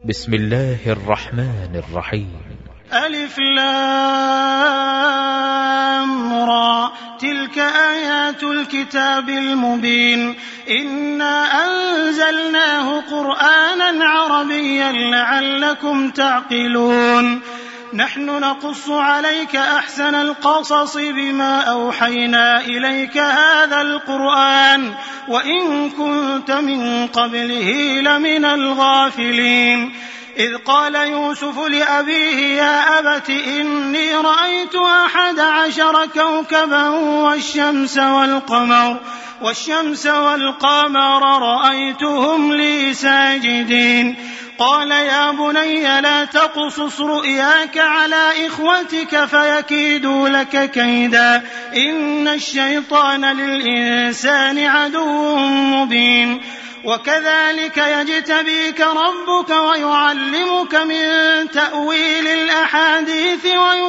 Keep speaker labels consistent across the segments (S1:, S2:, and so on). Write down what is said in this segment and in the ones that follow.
S1: بسم الله الرحمن الرحيم.
S2: ألف لام را تلك آيات الكتاب المبين إنا أنزلناه قرآنا عربيا لعلكم تعقلون نحن نقص عليك أحسن القصص بما أوحينا إليك هذا القرآن وإن كنت من قبله لمن الغافلين إذ قال يوسف لأبيه يا أبت إني رأيت 11 كوكبا والشمس والقمر رأيتهم لي ساجدين قال يا بني لا تقصص رؤياك على إخوتك فيكيدوا لك كيدا إن الشيطان للإنسان عدو مبين وكذلك يجتبيك ربك ويعلمك من تأويل الأحاديث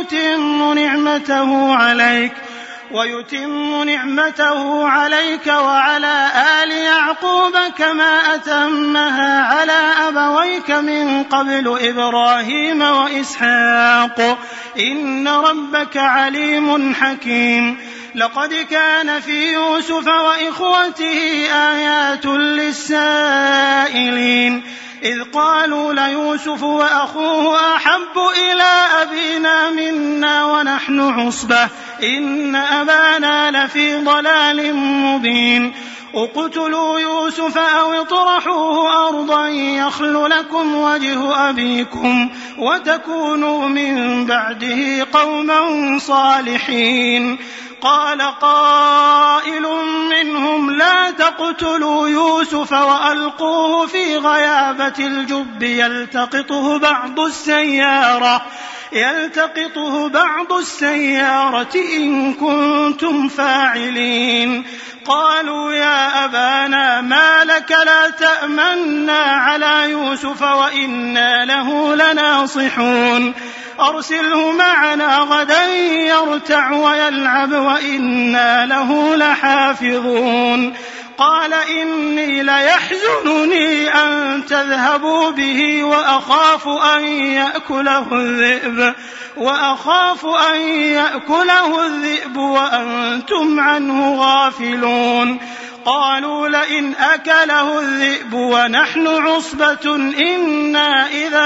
S2: ويتم نعمته عليك وعلى آل يعقوب كما أتمها على أبويك من قبل إبراهيم وإسحاق إن ربك عليم حكيم لقد كان في يوسف وإخوته آيات للسائلين إذ قالوا ليوسف وأخوه أحب إلى أبينا منا ونحن عصبة إن أبانا لفي ضلال مبين اقتلوا يوسف أو اطرحوه أرضا يخل لكم وجه أبيكم وتكونوا من بعده قوما صالحين قال قائل منهم لا تقتلوا يوسف وألقوه في غيابة الجب يلتقطه بعض السيارة إن كنتم فاعلين قالوا يا أبانا ما لك لا تأمنا على يوسف وإنا له لناصحون أرسله معنا غدا يرتع ويلعب وإنا له لحافظون قال إني ليحزنني أن تذهبوا به وأخاف أن يأكله الذئب وأنتم عنه غافلون قالوا لئن أكله الذئب ونحن عصبة إنا إذا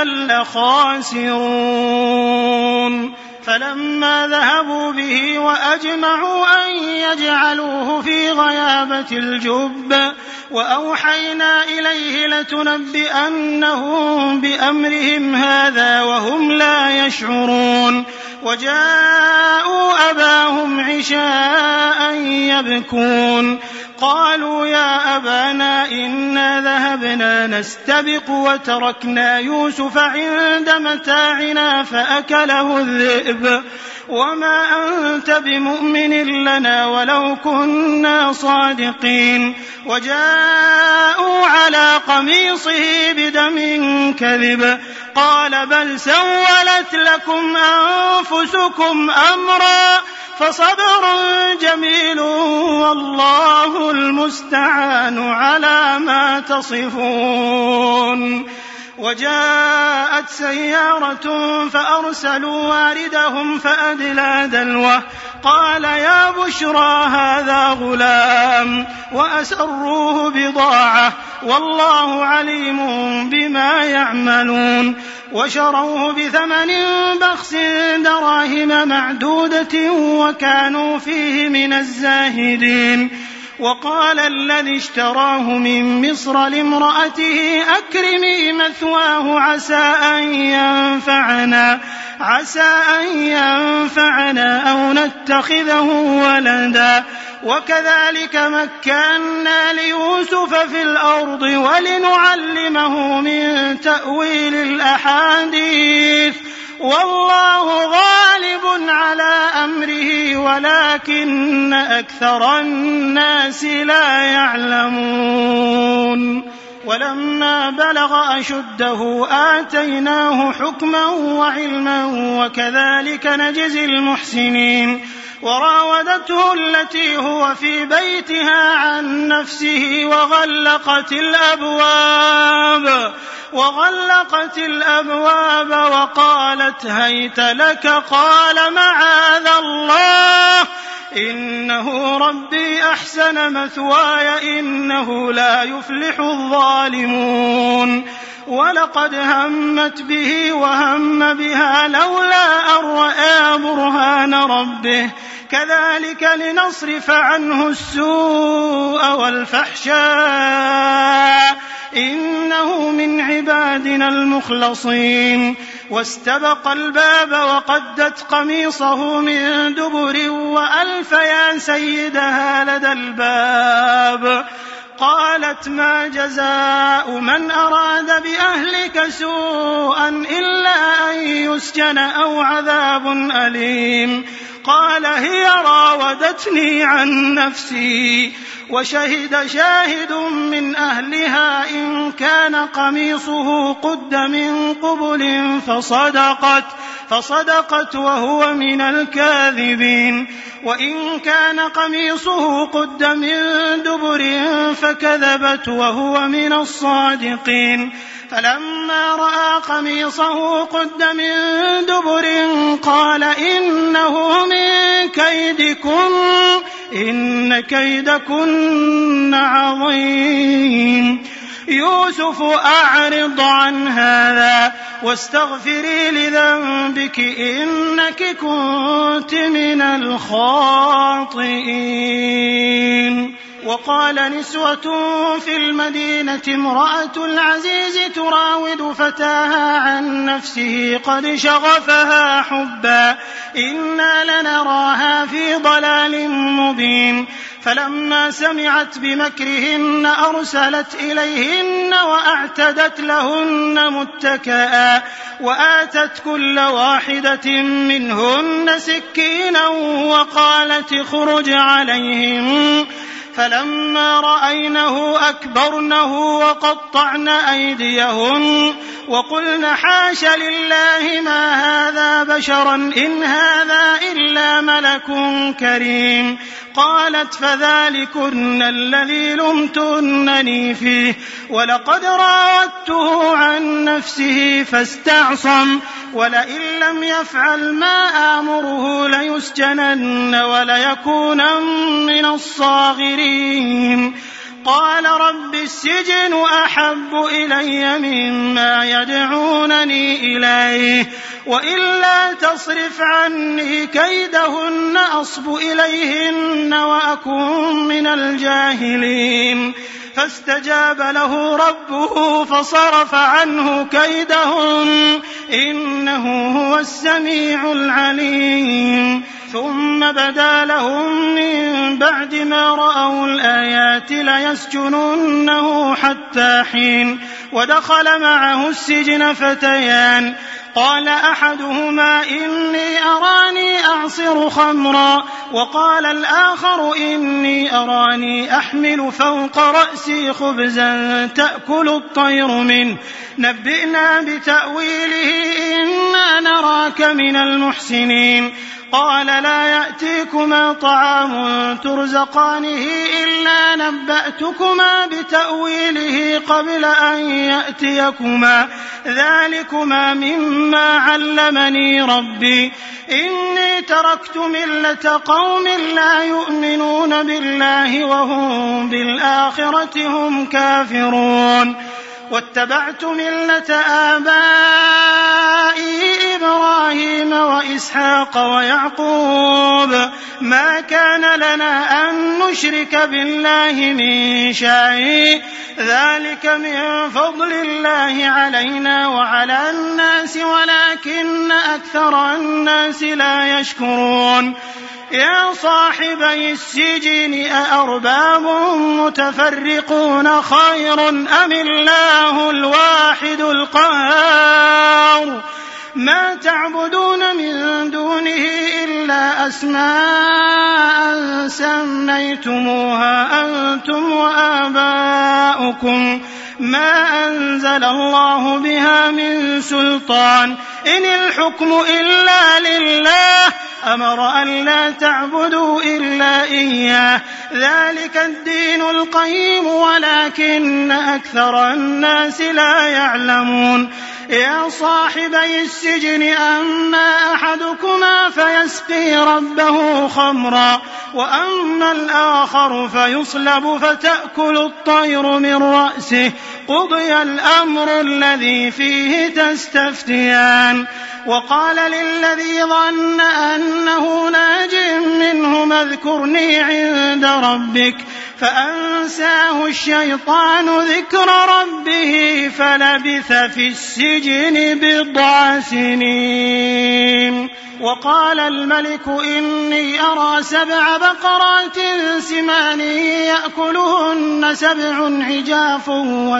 S2: لخاسرون فلما ذهبوا به وأجمعوا أن يجعلوه في غيابة الجب وأوحينا إليه لتنبئنهم بأمرهم هذا وهم لا يشعرون وجاءوا أباهم عشاء يبكون قالوا يا أبانا إنا ذهبنا نستبق وتركنا يوسف عند متاعنا فأكله الذئب وما أنت بمؤمن لنا ولو كنا صادقين وجاءوا على قميصه بدم كذب قال بل سولت لكم أنفسكم أمرا فصبر جميل والله المستعان على ما تصفون وجاءت سيارة فأرسلوا واردهم فأدلى دلوه قال يا بشرى هذا غلام وأسروه بضاعة والله عليم بما يعملون وشروه بثمن بخس دراهم معدودة وكانوا فيه من الزاهدين وقال الذي اشتراه من مصر لامرأته أكرمي مثواه عسى أن ينفعنا أو نتخذه ولدا وكذلك مكنا ليوسف في الأرض ولنعلمه من تأويل الأحاديث والله غالب على أمره ولكن أكثر الناس لا يعلمون ولما بلغ أشده آتيناه حكما وعلما وكذلك نجزي المحسنين وراودته التي هو في بيتها عن نفسه وغلقت الأبواب وقالت هيت لك قال معاذ الله إنه ربي أحسن مثواي إنه لا يفلح الظالمون ولقد همت به وهم بها لولا أن رأى برهان ربه كذلك لنصرف عنه السوء والفحشاء إنه من عبادنا المخلصين واستبق الباب وقدت قميصه من دبر وألف يا سيدها لدى الباب قالت ما جزاء من أراد بأهلك سوءا إلا أن يسجن أو عذاب أليم قال هي راودتني عن نفسي وشهد شاهد من أهلها إن كان قميصه قد من قبل فصدقت وهو من الكاذبين وإن كان قميصه قد من دبر فكذبت وهو من الصادقين فلما رأى قميصه قد من دبر قال إنه من كيدكن إن كيدكن عظيم يوسف أعرض عن هذا واستغفري لذنبك إنك كنت من الخاطئين وقال نسوة في المدينة امرأة العزيز تراود فتاها عن نفسه قد شغفها حبا إنا لنراها في ضلال مبين فلما سمعت بمكرهن أرسلت إليهن وأعتدت لهن متكئا وآتت كل واحدة منهن سكينا وقالت اخرج عليهم فلما رأينه أكبرنه وقطعن أيديهن وقلن حاش لله ما هذا بشرا إن هذا إلا ملك كريم قالت فذلكن الذي لمتنني فيه ولقد راودته عن نفسه فاستعصم ولئن لم يفعل ما آمره ليسجنن وليكونن من الصاغرين قال رب السجن أحب إلي مما يدعونني إليه وإلا تصرف عني كيدهن أصب إليهن وأكن من الجاهلين فاستجاب له ربه فصرف عنه كيدهن إنه هو السميع العليم ثم بدا لهم من بعد ما رأوا الآيات ليسجننه حتى حين ودخل معه السجن فتيان قال أحدهما إني أراني أعصر خمرا وقال الآخر إني أراني أحمل فوق رأسي خبزا تأكل الطير منه نبئنا بتأويله إنا نراك من المحسنين قال لا يأتيكما طعام ترزقانه إلا نبأتكما بتأويله قبل أن يأتيكما ذلكما مما علمني ربي إني تركت ملة قوم لا يؤمنون بالله وهم بالآخرة هم كافرون واتبعت ملة آبائي إبراهيم وإسحاق ويعقوب ما كان لنا أن نشرك بالله من شيء ذلك من فضل الله علينا وعلى الناس ولكن أكثر الناس لا يشكرون يا صاحبي السجن أأرباب متفرقون خير أم الله الواحد القهار ما تعبدون من دونه إلا أسماء سميتموها أنتم وآباؤكم ما أنزل الله بها من سلطان إن الحكم إلا لله أمر أن لا تعبدوا إلا إياه ذلك الدين القيم ولكن أكثر الناس لا يعلمون يا صاحبي السجن أما أحدكما فيسقي ربه خمرا وأما الآخر فيصلب فتأكل الطير من رأسه قضي الأمر الذي فيه تستفتيان وقال للذي ظن أنه ناج منهما اذكرني عند ربك فأنساه الشيطان ذكر ربه فلبث في السجن 10 سنين وقال الملك إني أرى 7 بقرات سمان يأكلهن 7 عجاف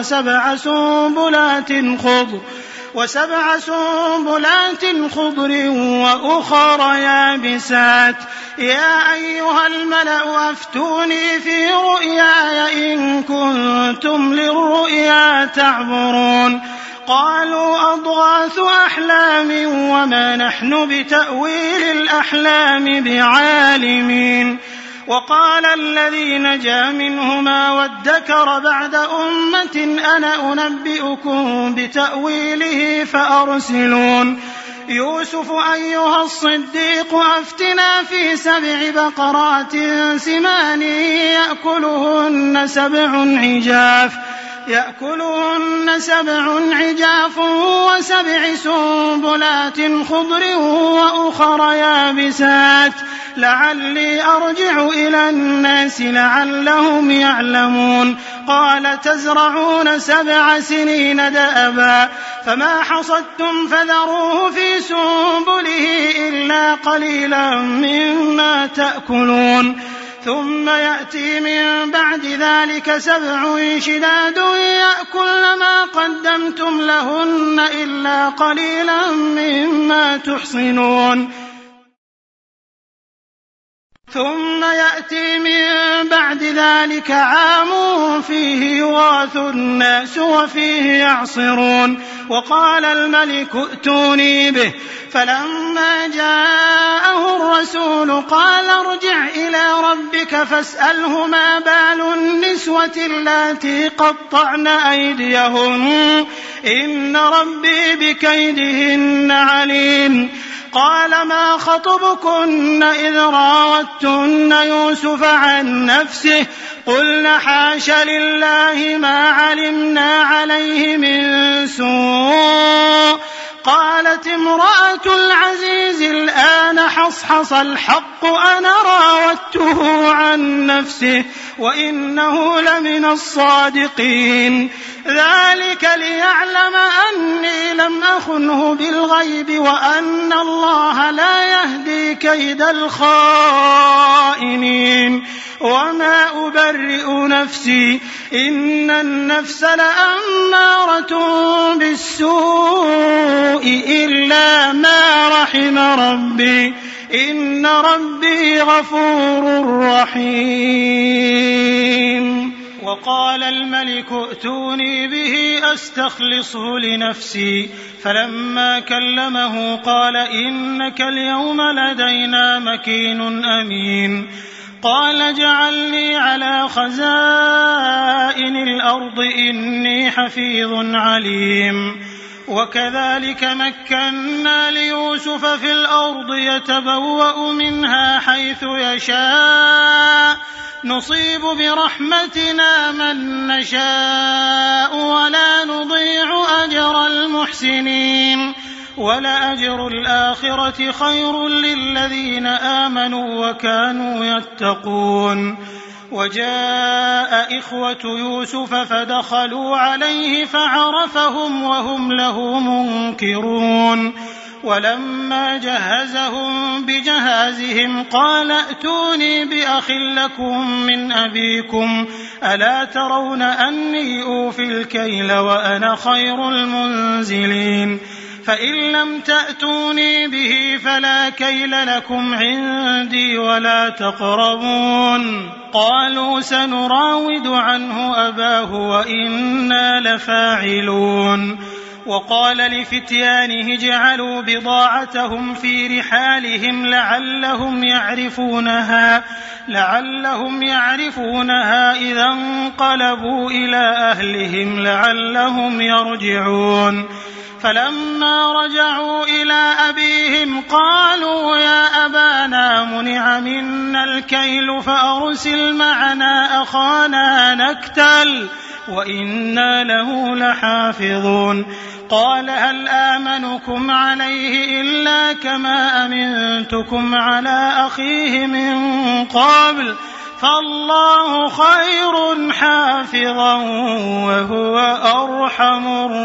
S2: وسبع سنبلات خضر وأخر يابسات يا أيها الملأ أفتوني في رؤياي إن كنتم للرؤيا تعبرون قالوا أضغاث أحلام وما نحن بتأويل الأحلام بعالمين وقال الذي نجا منهما وادكر بعد أمة أنا أنبئكم بتأويله فأرسلون يوسف أيها الصديق أفتنا في 7 بقرات سمان يأكلهن 7 عجاف و7 سنبلات خضر وأخر يابسات لعلي أرجع إلى الناس لعلهم يعلمون قال تزرعون 7 سنين دأبا فما حصدتم فذروه في سنبله إلا قليلا مما تأكلون ثم يأتي من بعد ذلك 7 شداد يأكلن ما قدمتم لهن إلا قليلا مما تحصنون ثم يأتي من بعد ذلك عام فيه يغاث الناس وفيه يعصرون وقال الملك ائتوني به فلما جاءه الرسول قال ارجع إلى ربك فاسأله ما بال النسوة اللاتي قطعن أيديهن إن ربي بكيدهن عليم قال ما خطبكن إذ راوتن يوسف عن نفسه قلن حاش لله ما علمنا عليه من سوء قالت امرأة العزيز الآن حصحص الحق أنا راودته عن نفسه وإنه لمن الصادقين ذلك ليعلم أني لم أخنه بالغيب وأن الله لا يهدي كيد الخائنين وما أبرئ نفسي إن النفس لأمارة بالسوء إلا ما رحم ربي إن ربي غفور رحيم وقال الملك ائتوني به أستخلصه لنفسي فلما كلمه قال إنك اليوم لدينا مكين أمين قال اجعلني على خزائن الأرض إني حفيظ عليم وكذلك مكنا ليوسف في الأرض يتبوأ منها حيث يشاء نصيب برحمتنا من نشاء ولا نضيع أجر المحسنين ولأجر الآخرة خير للذين آمنوا وكانوا يتقون وجاء إخوة يوسف فدخلوا عليه فعرفهم وهم له منكرون ولما جهزهم بجهازهم قال ائتوني بأخ لكم من أبيكم ألا ترون أني أوفي الكيل وأنا خير المنزلين فإن لم تأتوني به فلا كيل لكم عندي ولا تقربون. قالوا سنراود عنه أباه وإنا لفاعلون. وقال لفتيانه اجعلوا بضاعتهم في رحالهم لعلهم يعرفونها إذا انقلبوا إلى أهلهم لعلهم يرجعون. فلما رجعوا إلى أبيهم قالوا يا أبانا منع منا الكيل فأرسل معنا أخانا نكتل وإنا له لحافظون. قال هل آمنكم عليه إلا كما أمنتكم على أخيه من قبل فالله خير حافظا وهو أرحم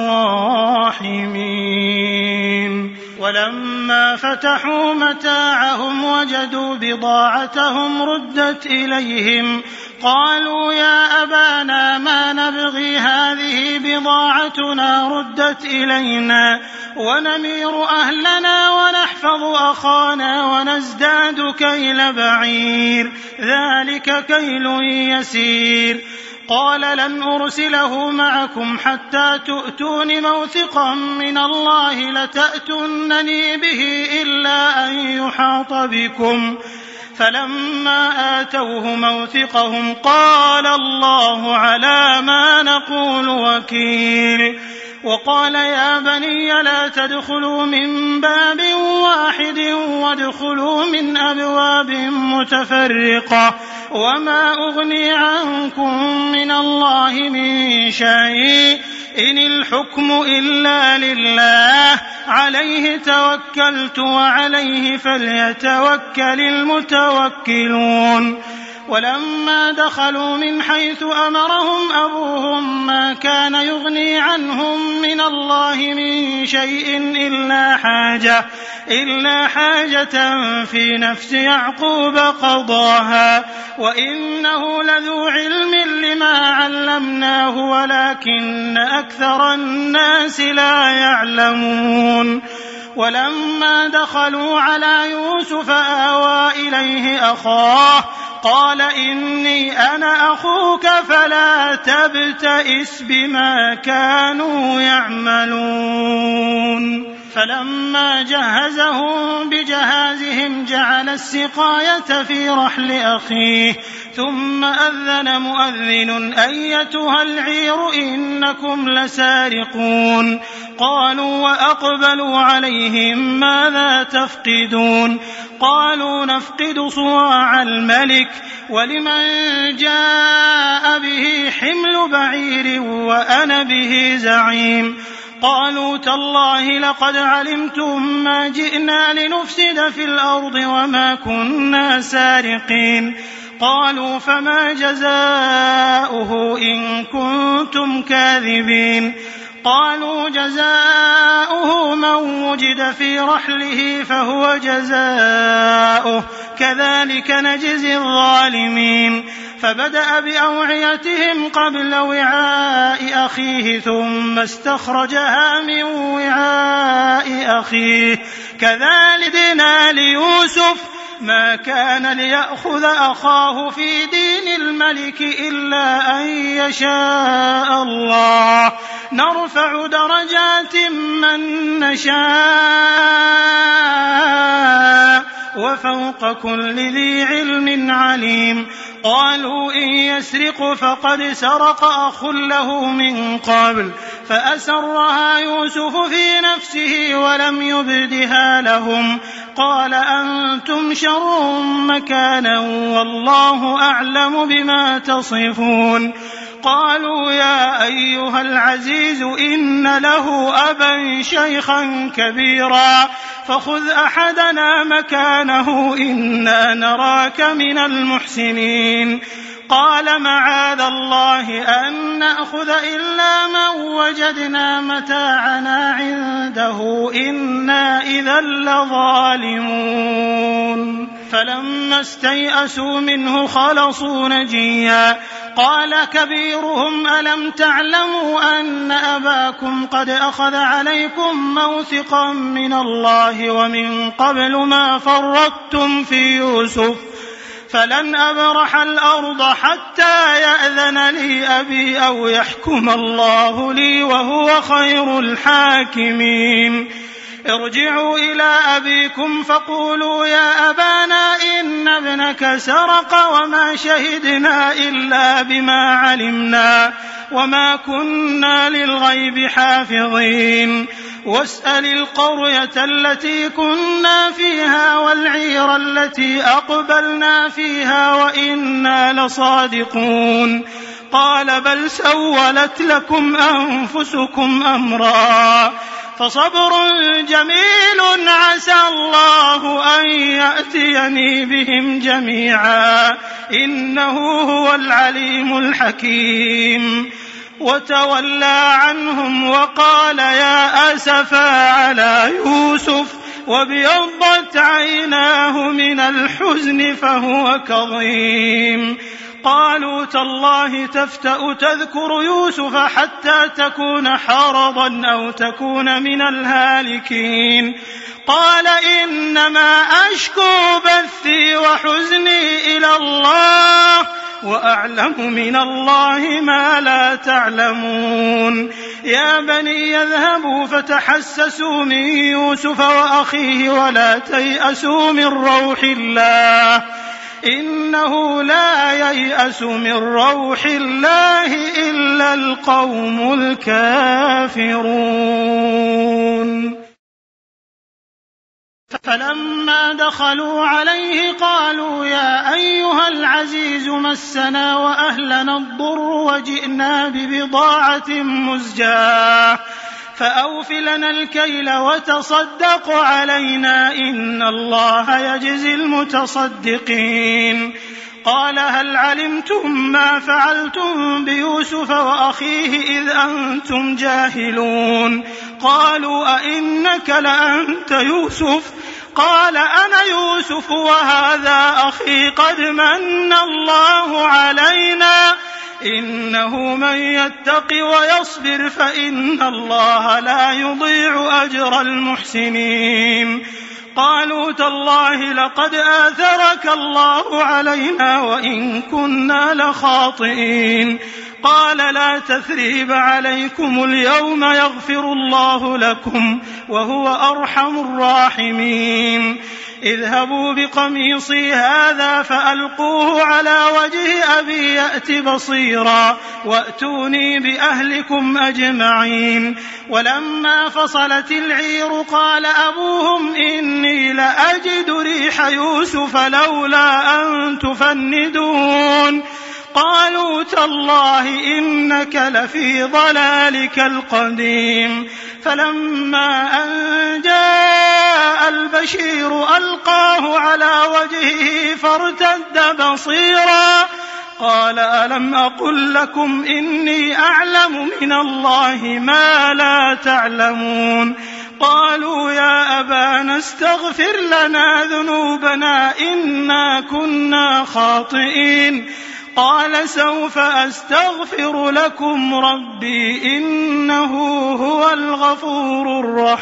S2: الراحمين. ولما فتحوا متاعهم وجدوا بضاعتهم ردت إليهم قالوا يا أبانا ما نبغي هذه بضاعتنا ردت إلينا ونمير أهلنا ونحفظ أخانا ونزداد كيل بعير ذلك كيل يسير. قال لن أرسله معكم حتى تؤتون موثقا من الله لتأتونني به إلا أن يحاط بكم. فلما آتوه موثقهم قال الله على ما نقول وكيل. وقال يا بني لا تدخلوا من باب واحد وادخلوا من أبواب متفرقة وما أغني عنكم من الله من شيء إن الحكم إلا لله عليه توكلت وعليه فليتوكل المتوكلون. ولما دخلوا من حيث أمرهم أبوهم ما كان يغني عنهم من الله من شيء إلا حاجة في نفس يعقوب قضاها وإنه لذو علم لما علمناه ولكن أكثر الناس لا يعلمون. ولما دخلوا على يوسف آوى إليه أخاه قال إني أنا أخوك فلا تبتئس بما كانوا يعملون. فلما جهزهم بجهازهم جعل السقاية في رحل أخيه ثم أذن مؤذن أيتها العير إنكم لسارقون. قالوا وأقبلوا عليهم ماذا تفقدون؟ قالوا نفقد صواع الملك ولمن جاء به حمل بعير وأنا به زعيم. قالوا تالله لقد علمتم ما جئنا لنفسد في الأرض وما كنا سارقين. قالوا فما جزاؤه إن كنتم كاذبين؟ قالوا جزاؤه من وجد في رحله فهو جزاؤه كذلك نجزي الظالمين. فبدأ بأوعيتهم قبل وعاء أخيه ثم استخرجها من وعاء أخيه كذلك ليوسف ما كان ليأخذ أخاه في دين الملك إلا أن يشاء الله نرفع درجات من نشاء وفوق كل ذي علم عليم. قالوا إن يسرق فقد سرق أخ له من قبل فأسرها يوسف في نفسه ولم يبدها لهم. قال أنتم شر مكانا والله أعلم بما تصفون. قالوا يا أيها العزيز إن له أبا شيخا كبيرا فخذ أحدنا مكانه إنا نراك من المحسنين. قال معاذ الله أن نأخذ إلا من وجدنا متاعنا عنده إنا إذا لظالمون. فلما استيئسوا منه خلصوا نجيا قال كبيرهم ألم تعلموا أن أباكم قد أخذ عليكم موثقا من الله ومن قبل ما فرطتم في يوسف فلن أبرح الأرض حتى يأذن لي أبي أو يحكم الله لي وهو خير الحاكمين ارجعوا إلى أبيكم فقولوا يا أبانا إن ابنك سرق وما شهدنا إلا بما علمنا وما كنا للغيب حافظين واسأل القرية التي كنا فيها والعير التي أقبلنا فيها وإنا لصادقون قال بل سولت لكم أنفسكم أمرا فصبر جميل عسى الله أن يأتيني بهم جميعا إنه هو العليم الحكيم وتولى عنهم وقال يا أسفا على يوسف وابيضت عيناه من الحزن فهو كظيم قالوا تالله تفتأ تذكر يوسف حتى تكون حرضا أو تكون من الهالكين قال إنما أشكو بثي وحزني إلى الله وأعلم من الله ما لا تعلمون يا بني يذهبوا فتحسسوا من يوسف وأخيه ولا تيأسوا من روح الله إنه لا ييأس من روح الله إلا القوم الكافرون فلما دخلوا عليه قالوا يا أيها العزيز مسنا وأهلنا الضر وجئنا ببضاعة مزجاة فأوف لنا الكيل وتصدق علينا إن الله يجزي المتصدقين قال هل علمتم ما فعلتم بيوسف وأخيه إذ أنتم جاهلون قالوا أئنك لأنت يوسف قال أنا يوسف وهذا أخي قد من الله علينا إنه من يتق ويصبر فإن الله لا يضيع أجر المحسنين قالوا تالله لقد آثرك الله علينا وإن كنا لخاطئين قال لا تثريب عليكم اليوم يغفر الله لكم وهو أرحم الراحمين اذهبوا بقميصي هذا فألقوه على وجه أبي يأت بصيرا وأتوني بأهلكم أجمعين ولما فصلت العير قال أبوهم إني لأجد ريح يوسف لولا أن تفندون قالوا تالله إنك لفي ضلالك القديم فلما أن جاء البشير ألقاه على وجهه فارتد بصيرا قال ألم أقل لكم إني أعلم من الله ما لا تعلمون قالوا يا أبانا استغفر لنا ذنوبنا إنا كنا خاطئين قال سوف أستغفر لكم ربي إنه هو الغفور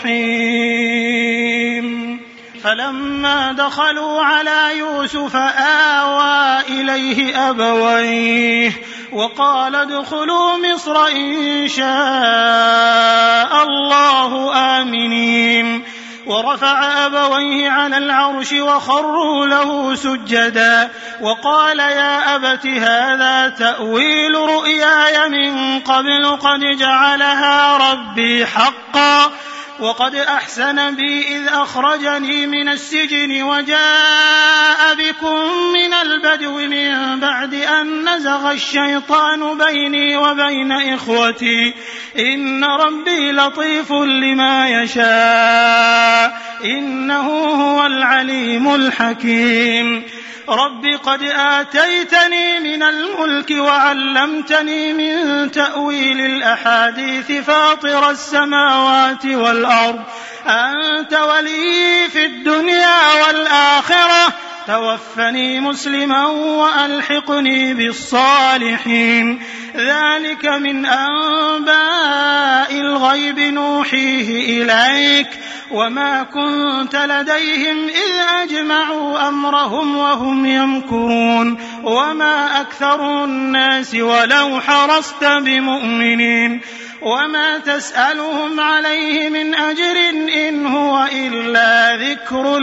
S2: الرحيم فلما دخلوا على يوسف آوى إليه أبويه وقال ادخلوا مصر إن شاء الله آمنين ورفع أبويه على العرش وخروا له سجدا وقال يا أبت هذا تأويل رؤياي من قبل قد جعلها ربي حقا وقد أحسن بي إذ أخرجني من السجن وجاء بكم من البدو من بعد أن نزغ الشيطان بيني وبين إخوتي إن ربي لطيف لما يشاء إنه هو العليم الحكيم رب قد آتيتني من الملك وعلمتني من تأويل الأحاديث فاطر السماوات والأرض أنت ولي في الدنيا والآخرة توفني مسلما وألحقني بالصالحين. ذلك من أنباء الغيب نوحيه إليك وما كنت لديهم إذ أجمعوا أمرهم وهم يمكرون وما أكثر الناس ولو حرصت بمؤمنين وما تسألهم عليه من أجر إن هو إلا ذكر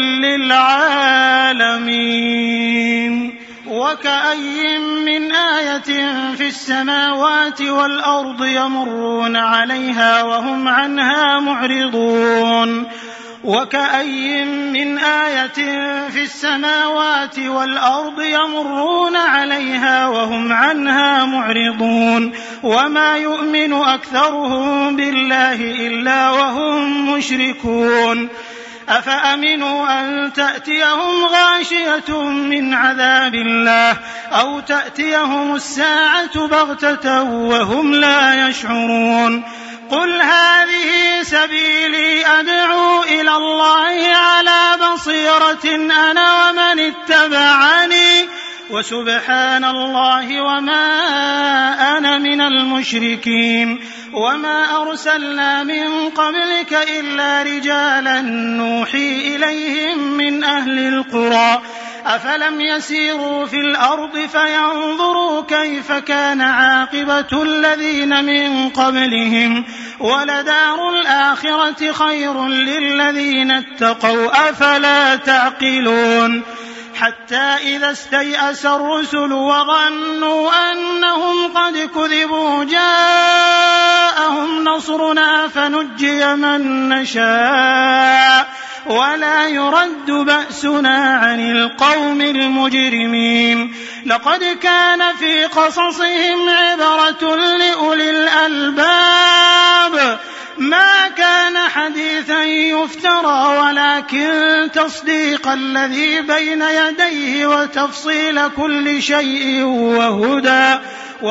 S2: للعالمين. وكأي من آية في السماوات والأرض يمرون عليها وهم عنها معرضون. وكأي من آية في السماوات والأرض يمرون عليها وهم عنها معرضون وما يؤمن أكثرهم بالله إلا وهم مشركون. أفأمنوا أن تأتيهم غاشية من عذاب الله أو تأتيهم الساعة بغتة وهم لا يشعرون. قل هذه سبيلي أدعو إلى الله على بصيرة أنا ومن اتبعني وسبحان الله وما أنا من المشركين. وما أرسلنا من قبلك إلا رجالا نوحي إليهم من أهل القرى أفلم يسيروا في الأرض فينظروا كيف كان عاقبة الذين من قبلهم ولدار الآخرة خير للذين اتقوا أفلا تعقلون. حتى إذا استيأس الرسل وظنوا أنهم قد كذبوا جاءهم نصرنا فنجي من نشاء ولا يرد بأسنا عن القوم المجرمين. لقد كان في قصصهم عبرة لأولي الألباب ما كان حديثا يفترى ولكن تصديق الذي بين يديه وتفصيل كل شيء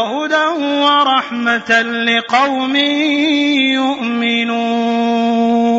S2: وهدى ورحمة لقوم يؤمنون.